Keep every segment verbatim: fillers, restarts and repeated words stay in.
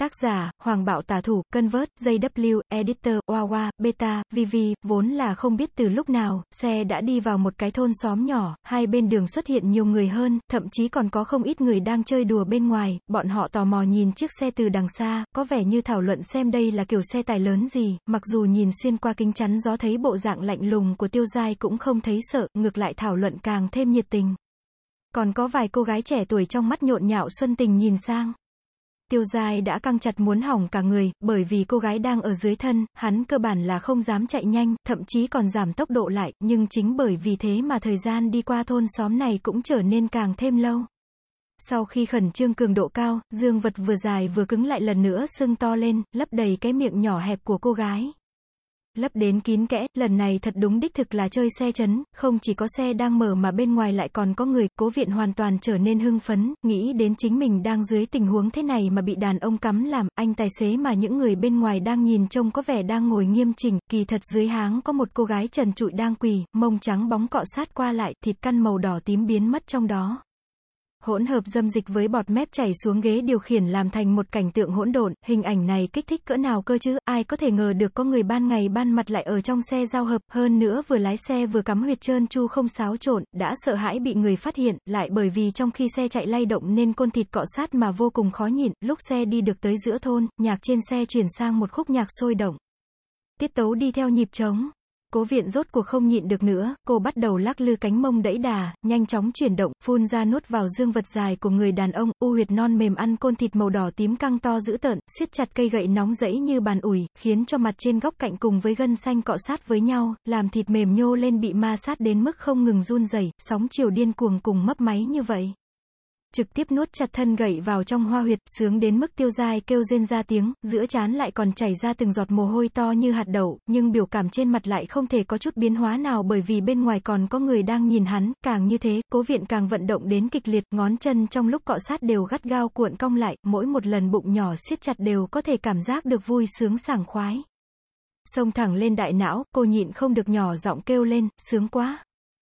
Tác giả, Hoàng Bạo Tả Thủ, Convert, gi vê, Editor, Wawa, Beta, Vivi, vốn là không biết từ lúc nào, xe đã đi vào một cái thôn xóm nhỏ, hai bên đường xuất hiện nhiều người hơn, thậm chí còn có không ít người đang chơi đùa bên ngoài, bọn họ tò mò nhìn chiếc xe từ đằng xa, có vẻ như thảo luận xem đây là kiểu xe tải lớn gì, mặc dù nhìn xuyên qua kính chắn gió thấy bộ dạng lạnh lùng của Tiêu Giai cũng không thấy sợ, ngược lại thảo luận càng thêm nhiệt tình. Còn có vài cô gái trẻ tuổi trong mắt nhộn nhạo xuân tình nhìn sang. Tiêu Giai đã căng chặt muốn hỏng cả người, bởi vì cô gái đang ở dưới thân, hắn cơ bản là không dám chạy nhanh, thậm chí còn giảm tốc độ lại, nhưng chính bởi vì thế mà thời gian đi qua thôn xóm này cũng trở nên càng thêm lâu. Sau khi khẩn trương cường độ cao, dương vật vừa dài vừa cứng lại lần nữa sưng to lên, lấp đầy cái miệng nhỏ hẹp của cô gái. Lấp đến kín kẽ, lần này thật đúng đích thực là chơi xe chấn, không chỉ có xe đang mở mà bên ngoài lại còn có người, Cố Viện hoàn toàn trở nên hưng phấn, nghĩ đến chính mình đang dưới tình huống thế này mà bị đàn ông cắm làm, anh tài xế mà những người bên ngoài đang nhìn trông có vẻ đang ngồi nghiêm chỉnh, kỳ thật dưới háng có một cô gái trần trụi đang quỳ, mông trắng bóng cọ sát qua lại, thịt căn màu đỏ tím biến mất trong đó. Hỗn hợp dâm dịch với bọt mép chảy xuống ghế điều khiển làm thành một cảnh tượng hỗn độn, hình ảnh này kích thích cỡ nào cơ chứ, ai có thể ngờ được có người ban ngày ban mặt lại ở trong xe giao hợp, hơn nữa vừa lái xe vừa cắm huyệt trơn tru không xáo trộn, đã sợ hãi bị người phát hiện, lại bởi vì trong khi xe chạy lay động nên côn thịt cọ sát mà vô cùng khó nhịn, lúc xe đi được tới giữa thôn, nhạc trên xe chuyển sang một khúc nhạc sôi động. Tiết tấu đi theo nhịp trống. Cố Viện rốt cuộc không nhịn được nữa, cô bắt đầu lắc lư cánh mông đẫy đà, nhanh chóng chuyển động, phun ra nuốt vào dương vật dài của người đàn ông, u huyệt non mềm ăn côn thịt màu đỏ tím căng to dữ tợn, siết chặt cây gậy nóng rẫy như bàn ủi, khiến cho mặt trên góc cạnh cùng với gân xanh cọ sát với nhau, làm thịt mềm nhô lên bị ma sát đến mức không ngừng run rẩy, sóng chiều điên cuồng cùng mấp máy như vậy. Trực tiếp nuốt chặt thân gậy vào trong hoa huyệt, sướng đến mức Tiêu Giai kêu rên ra tiếng, giữa trán lại còn chảy ra từng giọt mồ hôi to như hạt đậu, nhưng biểu cảm trên mặt lại không thể có chút biến hóa nào bởi vì bên ngoài còn có người đang nhìn hắn, càng như thế, Cố Viện càng vận động đến kịch liệt, ngón chân trong lúc cọ sát đều gắt gao cuộn cong lại, mỗi một lần bụng nhỏ siết chặt đều có thể cảm giác được vui sướng sảng khoái. Xông thẳng lên đại não, cô nhịn không được nhỏ giọng kêu lên, sướng quá.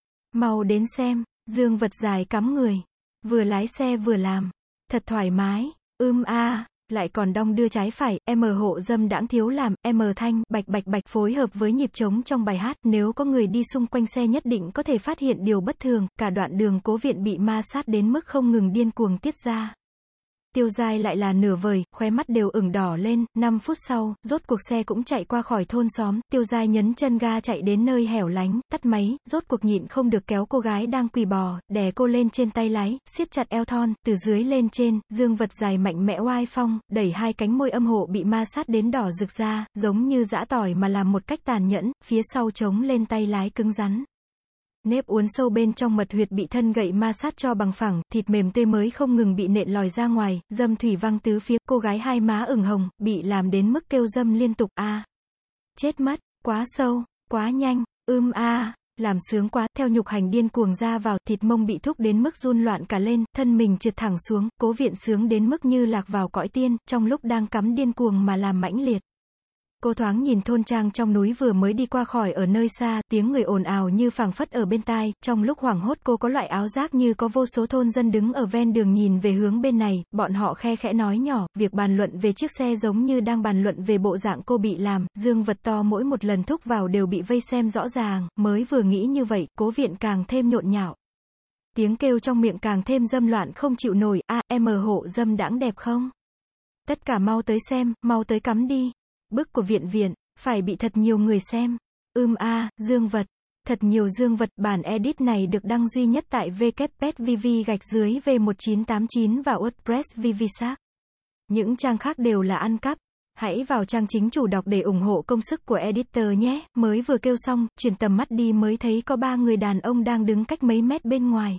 Mau đến xem, dương vật dài cắm người. Vừa lái xe vừa làm. Thật thoải mái. Ưm a, à, lại còn đong đưa trái phải, M hộ dâm đãng thiếu làm, M thanh, bạch bạch bạch phối hợp với nhịp trống trong bài hát, nếu có người đi xung quanh xe nhất định có thể phát hiện điều bất thường, cả đoạn đường Cố Viện bị ma sát đến mức không ngừng điên cuồng tiết ra. Tiêu Giai lại là nửa vời, khóe mắt đều ửng đỏ lên, năm phút sau, rốt cuộc xe cũng chạy qua khỏi thôn xóm, Tiêu Giai nhấn chân ga chạy đến nơi hẻo lánh, tắt máy, rốt cuộc nhịn không được kéo cô gái đang quỳ bò, đè cô lên trên tay lái, siết chặt eo thon, từ dưới lên trên, dương vật dài mạnh mẽ oai phong, đẩy hai cánh môi âm hộ bị ma sát đến đỏ rực ra, giống như giã tỏi mà làm một cách tàn nhẫn, phía sau chống lên tay lái cứng rắn. Nếp uốn sâu bên trong mật huyệt bị thân gậy ma sát cho bằng phẳng, thịt mềm tươi mới không ngừng bị nện lòi ra ngoài, dâm thủy văng tứ phía, cô gái hai má ửng hồng, bị làm đến mức kêu dâm liên tục, a, à, chết mất, quá sâu, quá nhanh, ưm a, à, làm sướng quá, theo nhục hành điên cuồng ra vào, thịt mông bị thúc đến mức run loạn cả lên, thân mình trượt thẳng xuống, Cố Viện sướng đến mức như lạc vào cõi tiên, trong lúc đang cắm điên cuồng mà làm mãnh liệt. Cô thoáng nhìn thôn trang trong núi vừa mới đi qua khỏi ở nơi xa, tiếng người ồn ào như phảng phất ở bên tai, trong lúc hoảng hốt cô có loại áo giác như có vô số thôn dân đứng ở ven đường nhìn về hướng bên này, bọn họ khe khẽ nói nhỏ, việc bàn luận về chiếc xe giống như đang bàn luận về bộ dạng cô bị làm, dương vật to mỗi một lần thúc vào đều bị vây xem rõ ràng, mới vừa nghĩ như vậy, Cố Viện càng thêm nhộn nhạo. Tiếng kêu trong miệng càng thêm dâm loạn không chịu nổi, a, à, M hộ dâm đãng đẹp không? Tất cả mau tới xem, mau tới cắm đi. Bức của Viện Viện, phải bị thật nhiều người xem. Ưm a, à, dương vật. Thật nhiều dương vật, bản edit này được đăng duy nhất tại w w w chấm vv gạch dưới v một chín tám chín và WordPress vvsac. Những trang khác đều là ăn cắp. Hãy vào trang chính chủ đọc để ủng hộ công sức của editor nhé. Mới vừa kêu xong, chuyển tầm mắt đi mới thấy có ba người đàn ông đang đứng cách mấy mét bên ngoài.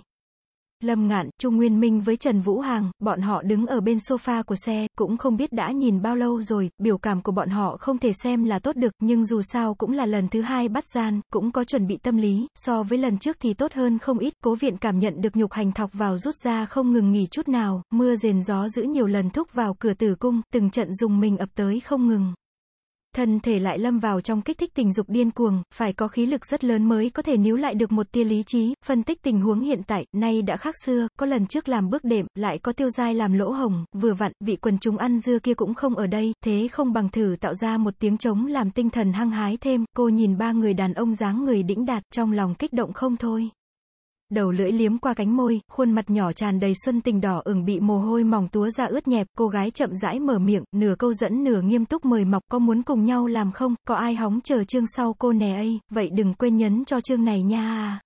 Lâm Ngạn, Trung Nguyên Minh với Trần Vũ Hàng, bọn họ đứng ở bên sofa của xe, cũng không biết đã nhìn bao lâu rồi, biểu cảm của bọn họ không thể xem là tốt được, nhưng dù sao cũng là lần thứ hai bắt gian, cũng có chuẩn bị tâm lý, so với lần trước thì tốt hơn không ít, Cố Viện cảm nhận được nhục hành thọc vào rút ra không ngừng nghỉ chút nào, mưa rền gió dữ nhiều lần thúc vào cửa tử cung, từng trận dùng mình ập tới không ngừng. thân thể lại lâm vào trong kích thích tình dục điên cuồng, phải có khí lực rất lớn mới có thể níu lại được một tia lý trí, phân tích tình huống hiện tại, nay đã khác xưa, có lần trước làm bước đệm, lại có Tiêu Giai làm lỗ hồng, vừa vặn, vị quần chúng ăn dưa kia cũng không ở đây, thế không bằng thử tạo ra một tiếng trống làm tinh thần hăng hái thêm, cô nhìn ba người đàn ông dáng người đĩnh đạt, trong lòng kích động không thôi. Đầu lưỡi liếm qua cánh môi, khuôn mặt nhỏ tràn đầy xuân tình đỏ ửng bị mồ hôi mỏng túa ra ướt nhẹp, cô gái chậm rãi mở miệng, nửa câu dẫn nửa nghiêm túc mời mọc, có muốn cùng nhau làm không, có ai hóng chờ chương sau cô nè ấy, vậy đừng quên nhấn cho chương này nha.